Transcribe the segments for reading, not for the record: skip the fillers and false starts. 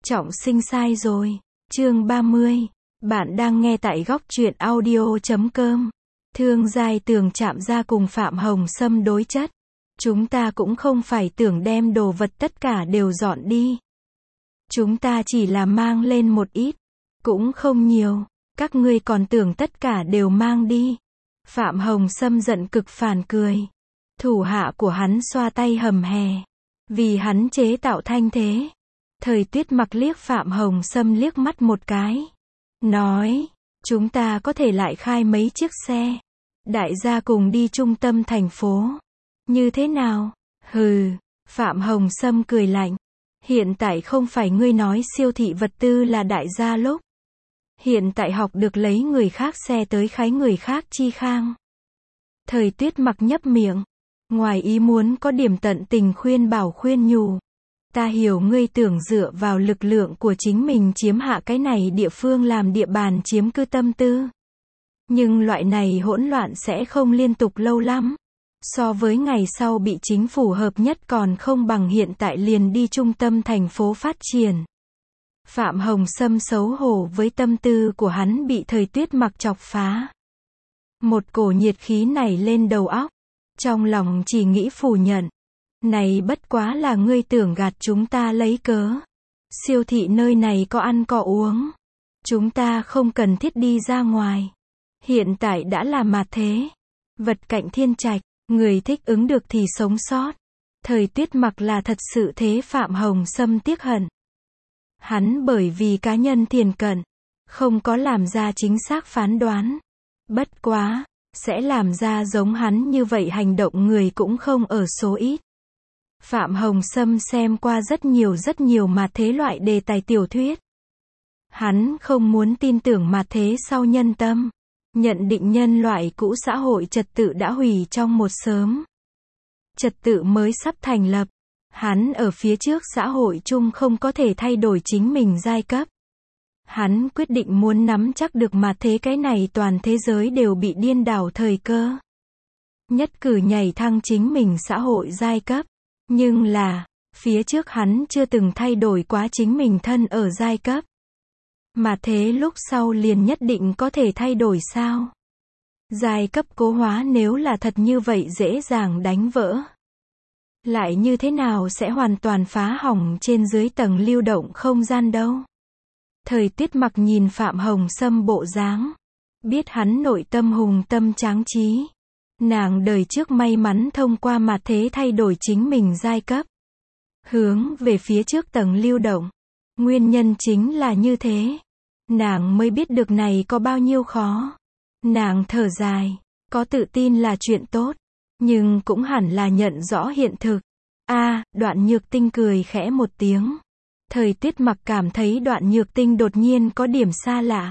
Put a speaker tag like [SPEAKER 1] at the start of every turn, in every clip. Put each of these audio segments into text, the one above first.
[SPEAKER 1] Trọng sinh sai rồi. Chương 30. Bạn đang nghe tại góc truyện audio.com. Thương Giai Tường chạm ra cùng Phạm Hồng Sâm đối chất. Chúng ta cũng không phải tưởng đem đồ vật tất cả đều dọn đi. Chúng ta chỉ là mang lên một ít. Cũng không nhiều. Các ngươi còn tưởng tất cả đều mang đi. Phạm Hồng Sâm giận cực phản cười. Thủ hạ của hắn xoa tay hầm hè. Vì hắn chế tạo thanh thế. Thời Tuyết Mặc liếc Phạm Hồng Sâm liếc mắt một cái. Nói, chúng ta có thể lại khai mấy chiếc xe. Đại gia cùng đi trung tâm thành phố. Như thế nào? Hừ, Phạm Hồng Sâm cười lạnh. Hiện tại không phải ngươi nói siêu thị vật tư là đại gia lúc. Hiện tại học được lấy người khác xe tới khái người khác chi khang. Thời Tuyết Mặc nhấp miệng. Ngoài ý muốn có điểm tận tình khuyên bảo khuyên nhủ. Ta hiểu ngươi tưởng dựa vào lực lượng của chính mình chiếm hạ cái này địa phương làm địa bàn chiếm cư tâm tư. Nhưng loại này hỗn loạn sẽ không liên tục lâu lắm. So với ngày sau bị chính phủ hợp nhất còn không bằng hiện tại liền đi trung tâm thành phố phát triển. Phạm Hồng Sâm xấu hổ với tâm tư của hắn bị Thời Tuyết Mặc chọc phá. Một cổ nhiệt khí nảy lên đầu óc. Trong lòng chỉ nghĩ phủ nhận. Này bất quá là ngươi tưởng gạt chúng ta lấy cớ. Siêu thị nơi này có ăn có uống. Chúng ta không cần thiết đi ra ngoài. Hiện tại đã là mặt thế. Vật cạnh thiên trạch, người thích ứng được thì sống sót. Thời Tuyết Mặc là thật sự thế Phạm Hồng Sâm tiếc hận. Hắn bởi vì cá nhân thiền cận, không có làm ra chính xác phán đoán. Bất quá, sẽ làm ra giống hắn như vậy hành động người cũng không ở số ít. Phạm Hồng Sâm xem qua rất nhiều mặt thế loại đề tài tiểu thuyết. Hắn không muốn tin tưởng mặt thế sau nhân tâm. Nhận định nhân loại cũ xã hội trật tự đã hủy trong một sớm. Trật tự mới sắp thành lập. Hắn ở phía trước xã hội chung không có thể thay đổi chính mình giai cấp. Hắn quyết định muốn nắm chắc được mặt thế cái này toàn thế giới đều bị điên đảo thời cơ. Nhất cử nhảy thăng chính mình xã hội giai cấp. Nhưng là, phía trước hắn chưa từng thay đổi quá chính mình thân ở giai cấp. Mà thế lúc sau liền nhất định có thể thay đổi sao? Giai cấp cố hóa nếu là thật như vậy dễ dàng đánh vỡ. Lại như thế nào sẽ hoàn toàn phá hỏng trên dưới tầng lưu động không gian đâu? Thời Tuyết Mặc nhìn Phạm Hồng Sâm bộ dáng. Biết hắn nội tâm hùng tâm tráng trí. Nàng đời trước may mắn thông qua mặt thế thay đổi chính mình giai cấp. Hướng về phía trước tầng lưu động. Nguyên nhân chính là như thế. Nàng mới biết được này có bao nhiêu khó. Nàng thở dài. Có tự tin là chuyện tốt. Nhưng cũng hẳn là nhận rõ hiện thực. Đoạn Nhược Tinh cười khẽ một tiếng. Thời Tuyết Mặc cảm thấy Đoạn Nhược Tinh đột nhiên có điểm xa lạ.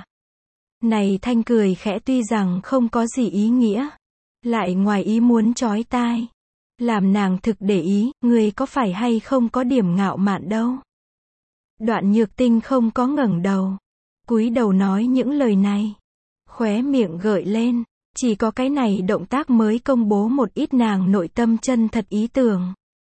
[SPEAKER 1] Này thanh cười khẽ tuy rằng không có gì ý nghĩa. Lại ngoài ý muốn chói tai. Làm nàng thực để ý, người có phải hay không có điểm ngạo mạn đâu. Đoạn Nhược Tinh không có ngẩng đầu. Cúi đầu nói những lời này. Khóe miệng gợi lên. Chỉ có cái này động tác mới công bố một ít nàng nội tâm chân thật ý tưởng.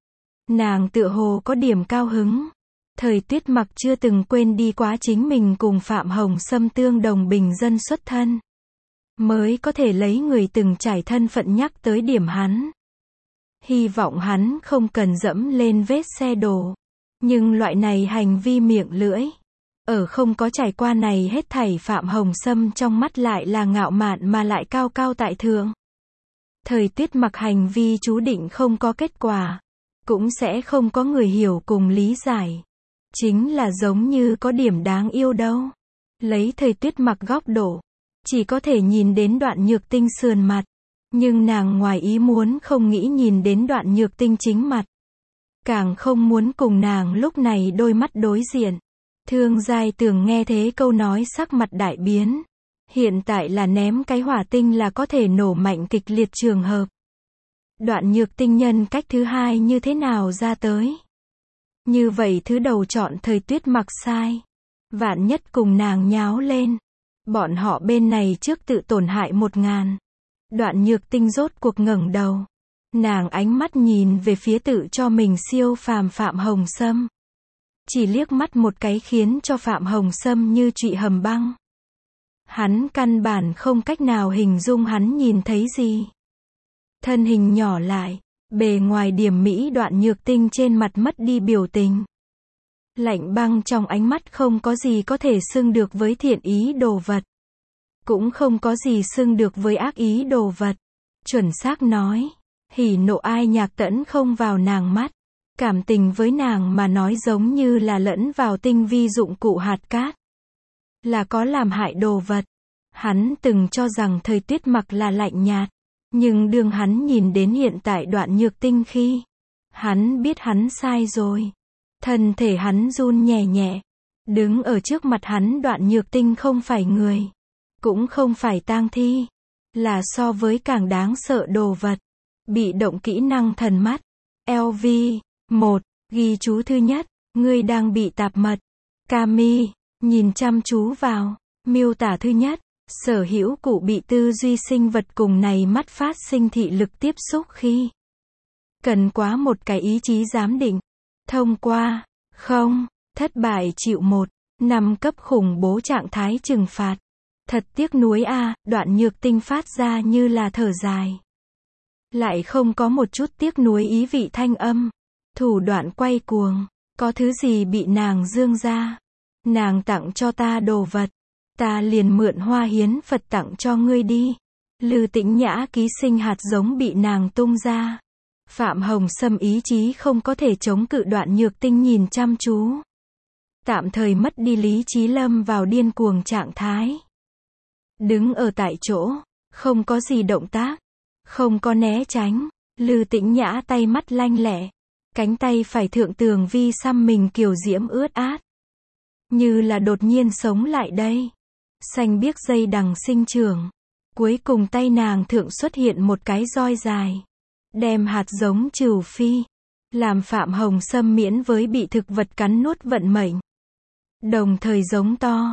[SPEAKER 1] Nàng tựa hồ có điểm cao hứng. Thời Tuyết Mặc chưa từng quên đi quá chính mình cùng Phạm Hồng Sâm tương đồng bình dân xuất thân. Mới có thể lấy người từng trải thân phận nhắc tới điểm hắn. Hy vọng hắn không cần dẫm lên vết xe đổ. Nhưng loại này hành vi miệng lưỡi. Ở không có trải qua này hết thảy Phạm Hồng Sâm trong mắt lại là ngạo mạn mà lại cao cao tại thượng. Thời Tuyết Mặc hành vi chú định không có kết quả. Cũng sẽ không có người hiểu cùng lý giải. Chính là giống như có điểm đáng yêu đâu. Lấy Thời Tuyết Mặc góc độ. Chỉ có thể nhìn đến Đoạn Nhược Tinh sườn mặt. Nhưng nàng ngoài ý muốn không nghĩ nhìn đến Đoạn Nhược Tinh chính mặt. Càng không muốn cùng nàng lúc này đôi mắt đối diện. Thương Giai Tường nghe thế câu nói sắc mặt đại biến. Hiện tại là ném cái hỏa tinh là có thể nổ mạnh kịch liệt trường hợp. Đoạn Nhược Tinh nhân cách thứ hai như thế nào ra tới? Như vậy thứ đầu chọn Thời Tuyết Mặc sai. Vạn nhất cùng nàng nháo lên. Bọn họ bên này trước tự tổn hại 1000. Đoạn Nhược Tinh rốt cuộc ngẩng đầu. Nàng ánh mắt nhìn về phía tự cho mình siêu phàm Phạm Hồng Sâm. chỉ liếc mắt một cái khiến cho Phạm Hồng Sâm như trụy hầm băng. Hắn căn bản không cách nào hình dung hắn nhìn thấy gì. Thân hình nhỏ lại, bề ngoài điểm mỹ Đoạn Nhược Tinh trên mặt mất đi biểu tình. Lạnh băng trong ánh mắt không có gì có thể xưng được với thiện ý đồ vật. Cũng không có gì xưng được với ác ý đồ vật. Chuẩn xác nói, hỉ nộ ai nhạc tẫn không vào nàng mắt. Cảm tình với nàng mà nói giống như là lẫn vào tinh vi dụng cụ hạt cát. Là có làm hại đồ vật. Hắn từng cho rằng Thời Tuyết Mặc là lạnh nhạt. Nhưng đương hắn nhìn đến hiện tại Đoạn Nhược Tinh khi, hắn biết hắn sai rồi. Thân thể hắn run nhẹ nhẹ. Đứng ở trước mặt hắn Đoạn Nhược Tinh không phải người. Cũng không phải tang thi. Là so với càng đáng sợ đồ vật. Bị động kỹ năng thần mắt. LV 1. Ghi chú thứ nhất. Ngươi đang bị tạp mật. Kami. Nhìn chăm chú vào. Miêu tả thứ nhất. Sở hữu cụ bị tư duy sinh vật cùng này mắt phát sinh thị lực tiếp xúc khi cần quá một cái ý chí giám định. Thông qua. Không. Thất bại chịu 1/5 cấp khủng bố trạng thái trừng phạt. Thật tiếc nuối a. Đoạn Nhược Tinh phát ra như là thở dài. Lại không có một chút tiếc nuối ý vị thanh âm. Thủ đoạn quay cuồng. Có thứ gì bị nàng dương ra. Nàng tặng cho ta đồ vật. Ta liền mượn Hoa Hiến Phật tặng cho ngươi đi. Lư Tĩnh Nhã ký sinh hạt giống bị nàng tung ra. Phạm Hồng Sâm ý chí không có thể chống cự Đoạn Nhược Tinh nhìn chăm chú. Tạm thời mất đi lý trí lâm vào điên cuồng trạng thái. Đứng ở tại chỗ, không có gì động tác, không có né tránh. Lư Tĩnh Nhã tay mắt lanh lẹ, cánh tay phải thượng tường vi xăm mình kiều diễm ướt át. Như là đột nhiên sống lại đây. Xanh biếc dây đằng sinh trưởng. Cuối cùng tay nàng thượng xuất hiện một cái roi dài. Đem hạt giống trừ phi. Làm Phạm Hồng Sâm miễn với bị thực vật cắn nuốt vận mệnh. Đồng thời giống to.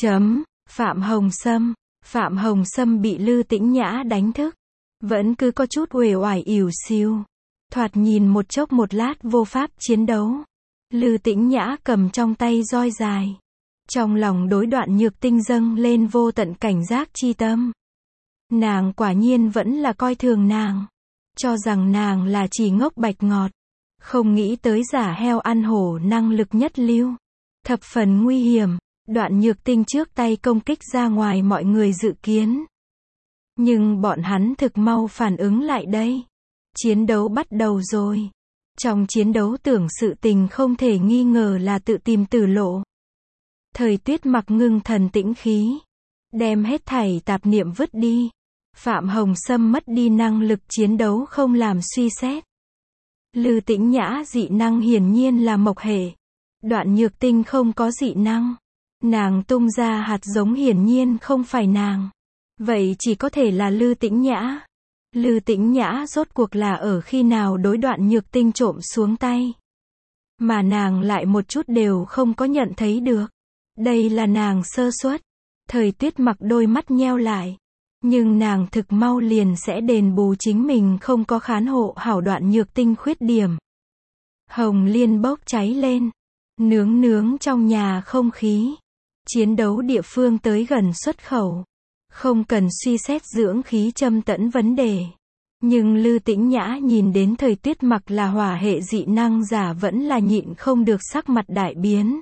[SPEAKER 1] Phạm Hồng Sâm. Phạm Hồng Sâm bị Lư Tĩnh Nhã đánh thức. Vẫn cứ có chút uể oải ỉu xìu. Thoạt nhìn một chốc một lát vô pháp chiến đấu. Lư Tĩnh Nhã cầm trong tay roi dài. Trong lòng đối Đoạn Nhược Tinh dâng lên vô tận cảnh giác chi tâm. Nàng quả nhiên vẫn là coi thường nàng. Cho rằng nàng là chỉ ngốc bạch ngọt. Không nghĩ tới giả heo ăn hổ năng lực nhất lưu. Thập phần nguy hiểm. Đoạn Nhược Tinh trước tay công kích ra ngoài mọi người dự kiến. Nhưng bọn hắn thực mau phản ứng lại đây. Chiến đấu bắt đầu rồi. Trong chiến đấu tưởng sự tình không thể nghi ngờ là tự tìm tử lộ. Thời Tuyết Mặc ngưng thần tĩnh khí. Đem hết thảy tạp niệm vứt đi. Phạm Hồng Sâm mất đi năng lực chiến đấu không làm suy xét. Lư Tĩnh Nhã dị năng hiển nhiên là mộc hệ. Đoạn Nhược Tinh không có dị năng. Nàng tung ra hạt giống hiển nhiên không phải nàng. Vậy chỉ có thể là Lư Tĩnh Nhã. Lư Tĩnh Nhã rốt cuộc là ở khi nào đối Đoạn Nhược Tinh trộm xuống tay. Mà nàng lại một chút đều không có nhận thấy được. Đây là nàng sơ suất. Thời Tuyết Mặc đôi mắt nheo lại. Nhưng nàng thực mau liền sẽ đền bù chính mình không có khán hộ hảo Đoạn Nhược Tinh khuyết điểm. Hồng liên bốc cháy lên. Nướng trong nhà không khí. Chiến đấu địa phương tới gần xuất khẩu. Không cần suy xét dưỡng khí châm tẫn vấn đề. Nhưng Lư Tĩnh Nhã nhìn đến Thời Tuyết Mặc là hỏa hệ dị năng giả vẫn là nhịn không được sắc mặt đại biến.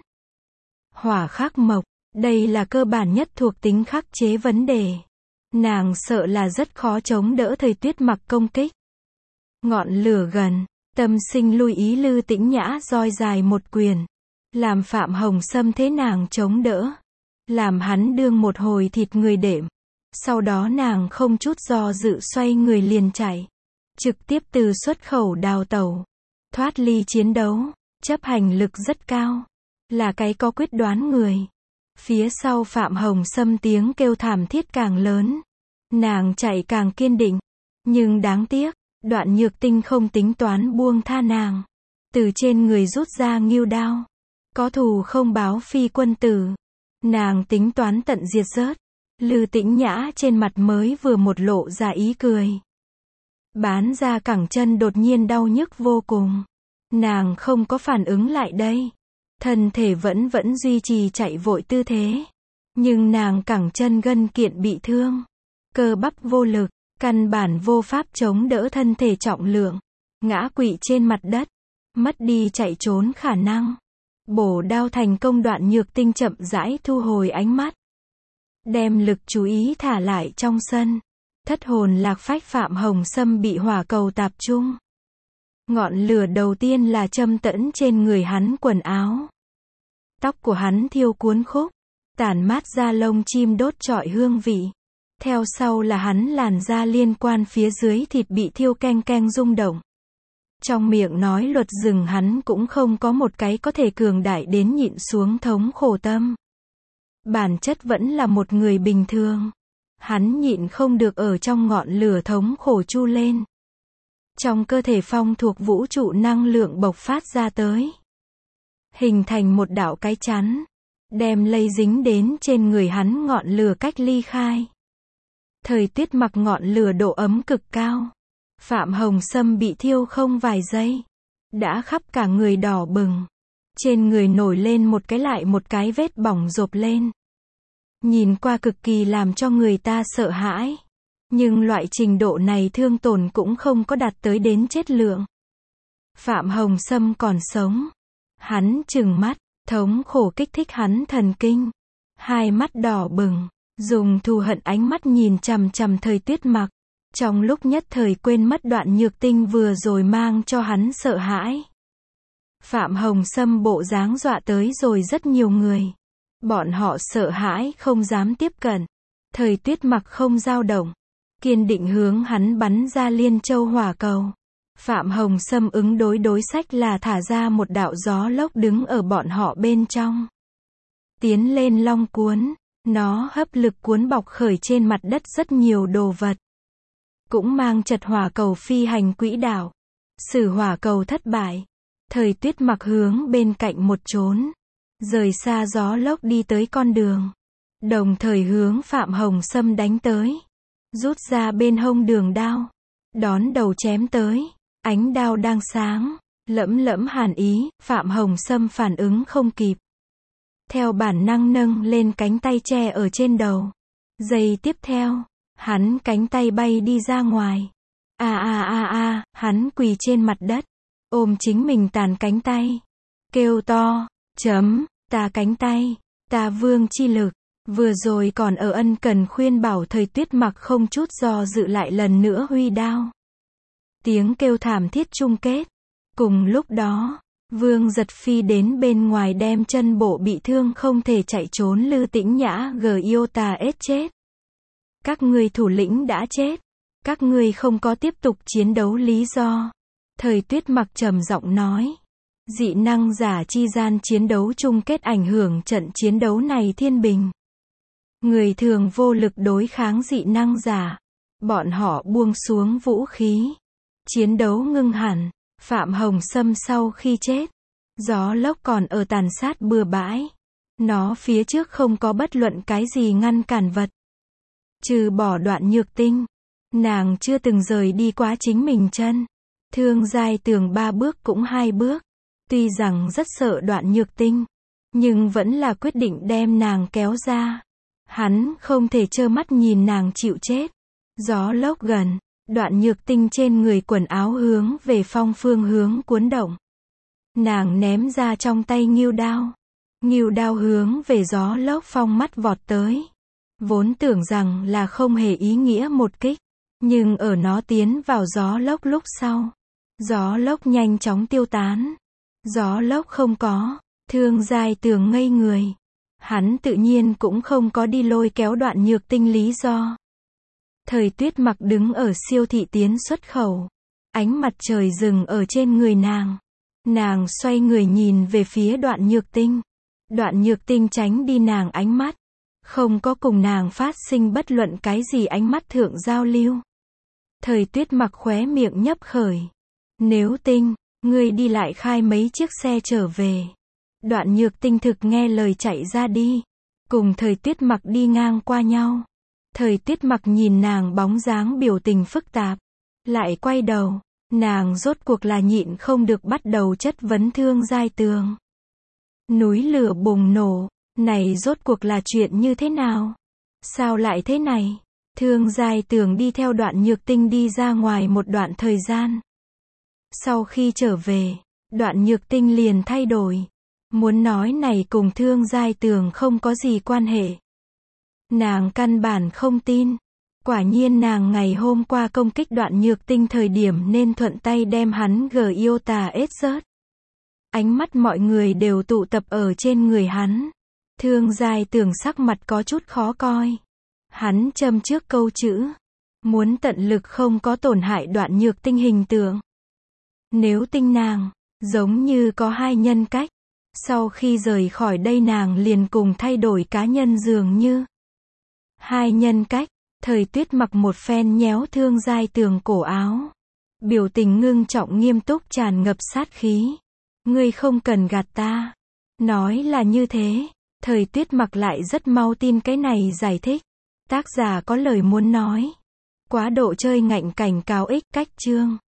[SPEAKER 1] Hỏa khắc mộc, đây là cơ bản nhất thuộc tính khắc chế vấn đề. Nàng sợ là rất khó chống đỡ Thời Tuyết Mặc công kích. Ngọn lửa gần, tâm sinh lưu ý Lư Tĩnh Nhã roi dài một quyền. Làm Phạm Hồng Sâm thế nàng chống đỡ. Làm hắn đương một hồi thịt người đệm. Sau đó nàng không chút do dự xoay người liền chạy. Trực tiếp từ xuất khẩu đào tẩu. Thoát ly chiến đấu. Chấp hành lực rất cao. Là cái có quyết đoán người. Phía sau Phạm Hồng Sâm tiếng kêu thảm thiết càng lớn. Nàng chạy càng kiên định. Nhưng đáng tiếc, Đoạn Nhược Tinh không tính toán buông tha nàng. Từ trên người rút ra ngưu đao. Có thù không báo phi quân tử. Nàng tính toán tận diệt rớt. Lư Tĩnh Nhã trên mặt mới vừa một lộ ra ý cười. Bán ra cẳng chân đột nhiên đau nhức vô cùng. Nàng không có phản ứng lại đây. Thân thể vẫn duy trì chạy vội tư thế. Nhưng nàng cẳng chân gân kiện bị thương. Cơ bắp vô lực, căn bản vô pháp chống đỡ thân thể trọng lượng. Ngã quỵ trên mặt đất. Mất đi chạy trốn khả năng. Bổ đao thành công, Đoạn Nhược Tinh chậm rãi thu hồi ánh mắt. Đem lực chú ý thả lại trong sân. Thất hồn lạc phách Phạm Hồng Sâm bị hỏa cầu tạp trung. Ngọn lửa đầu tiên là châm tẫn trên người hắn quần áo. Tóc của hắn thiêu cuốn khúc, tản mát ra lông chim đốt trọi hương vị. Theo sau là hắn làn da liên quan phía dưới thịt bị thiêu keng keng rung động. Trong miệng nói luật rừng hắn cũng không có một cái có thể cường đại đến nhịn xuống thống khổ tâm. Bản chất vẫn là một người bình thường. Hắn nhịn không được ở trong ngọn lửa thống khổ chu lên. Trong cơ thể phong thuộc vũ trụ năng lượng bộc phát ra tới. Hình thành một đạo cái chắn. Đem lây dính đến trên người hắn ngọn lửa cách ly khai. Thời tiết mặc ngọn lửa độ ấm cực cao. Phạm Hồng Sâm bị thiêu không vài giây. Đã khắp cả người đỏ bừng. Trên người nổi lên một cái lại một cái vết bỏng rộp lên. Nhìn qua cực kỳ làm cho người ta sợ hãi. Nhưng loại trình độ này thương tổn cũng không có đạt tới đến chết lượng. Phạm Hồng Sâm còn sống. Hắn trừng mắt, thống khổ kích thích hắn thần kinh. Hai mắt đỏ bừng, dùng thù hận ánh mắt nhìn chằm chằm Thời Tuyết Mặc. Trong lúc nhất thời quên mất Đoạn Nhược Tinh vừa rồi mang cho hắn sợ hãi. Phạm Hồng Sâm bộ dáng dọa tới rồi rất nhiều người. Bọn họ sợ hãi không dám tiếp cận. Thời Tuyết Mặc không dao động, kiên định hướng hắn bắn ra liên châu hỏa cầu. Phạm Hồng Sâm ứng đối sách là thả ra một đạo gió lốc đứng ở bọn họ bên trong. Tiến lên long cuốn, nó hấp lực cuốn bọc khởi trên mặt đất rất nhiều đồ vật. Cũng mang chật hỏa cầu phi hành quỹ đạo. Sử hỏa cầu thất bại. Thời Tuyết Mặc hướng bên cạnh một trốn. Rời xa gió lốc đi tới con đường. Đồng thời hướng Phạm Hồng Sâm đánh tới. Rút ra bên hông đường đao. Đón đầu chém tới. Ánh đao đang sáng. Lẫm hàn ý, Phạm Hồng Sâm phản ứng không kịp. Theo bản năng nâng lên cánh tay che ở trên đầu. Giây tiếp theo, hắn cánh tay bay đi ra ngoài. Hắn quỳ trên mặt đất. Ôm chính mình tàn cánh tay. Kêu to, ta cánh tay, ta vương chi lực. Vừa rồi còn ở ân cần khuyên bảo Thời Tuyết Mặc không chút do dự lại lần nữa huy đao. Tiếng kêu thảm thiết chung kết. Cùng lúc đó, Vương Giật Phi đến bên ngoài đem chân bộ bị thương không thể chạy trốn Lư Tĩnh Nhã Giota chết. Các ngươi thủ lĩnh đã chết. Các ngươi không có tiếp tục chiến đấu lý do. Thời Tuyết Mặc trầm giọng nói. Dị năng giả chi gian chiến đấu chung kết ảnh hưởng trận chiến đấu này thiên bình. Người thường vô lực đối kháng dị năng giả. Bọn họ buông xuống vũ khí. Chiến đấu ngưng hẳn. Phạm Hồng Sâm sau khi chết. Gió lốc còn ở tàn sát bừa bãi. Nó phía trước không có bất luận cái gì ngăn cản vật. Trừ bỏ Đoạn Nhược Tinh. Nàng chưa từng rời đi quá chính mình chân. Thương Giai Tường 3 bước cũng 2 bước. Tuy rằng rất sợ Đoạn Nhược Tinh. Nhưng vẫn là quyết định đem nàng kéo ra. Hắn không thể trơ mắt nhìn nàng chịu chết. Gió lốc gần. Đoạn Nhược Tinh trên người quần áo hướng về phong phương hướng cuốn động. Nàng ném ra trong tay ngưu đao. Ngưu đao hướng về gió lốc phong mắt vọt tới. Vốn tưởng rằng là không hề ý nghĩa một kích. Nhưng ở nó tiến vào gió lốc lúc sau. Gió lốc nhanh chóng tiêu tán. Gió lốc không có. Thương Giai Tường ngây người. Hắn tự nhiên cũng không có đi lôi kéo Đoạn Nhược Tinh lý do. Thời Tuyết Mặc đứng ở siêu thị tiến xuất khẩu. Ánh mặt trời dừng ở trên người nàng. Nàng xoay người nhìn về phía Đoạn Nhược Tinh. Đoạn Nhược Tinh tránh đi nàng ánh mắt. Không có cùng nàng phát sinh bất luận cái gì ánh mắt thượng giao lưu. Thời Tuyết Mặc khóe miệng nhấp khởi. Nếu Tinh, ngươi đi lại khai mấy chiếc xe trở về. Đoạn Nhược Tinh thực nghe lời chạy ra đi. Cùng Thời Tuyết Mặc đi ngang qua nhau. Thời Tuyết Mặc nhìn nàng bóng dáng biểu tình phức tạp. Lại quay đầu. Nàng rốt cuộc là nhịn không được bắt đầu chất vấn Thương Giai Tường. Núi lửa bùng nổ, này rốt cuộc là chuyện như thế nào? Sao lại thế này? Thương Giai Tường đi theo Đoạn Nhược Tinh đi ra ngoài một đoạn thời gian. Sau khi trở về, Đoạn Nhược Tinh liền thay đổi. Muốn nói này cùng Thương Giai Tường không có gì quan hệ. Nàng căn bản không tin. Quả nhiên nàng ngày hôm qua công kích Đoạn Nhược Tinh thời điểm nên thuận tay đem hắn Giota ết rớt. Ánh mắt mọi người đều tụ tập ở trên người hắn. Thương Giai Tường sắc mặt có chút khó coi. Hắn châm trước câu chữ. Muốn tận lực không có tổn hại Đoạn Nhược Tinh hình tượng. Nếu Tinh nàng, giống như có hai nhân cách. Sau khi rời khỏi đây nàng liền cùng thay đổi cá nhân dường như. Hai nhân cách, Thời Tuyết mặc một phen nhéo Thương Giai Tường cổ áo. Biểu tình ngưng trọng nghiêm túc tràn ngập sát khí. Ngươi không cần gạt ta. Nói là như thế. Thời Tuyết mặc lại rất mau tin cái này giải thích. Tác giả có lời muốn nói. Quá độ chơi ngạnh cảnh cáo ích cách chương.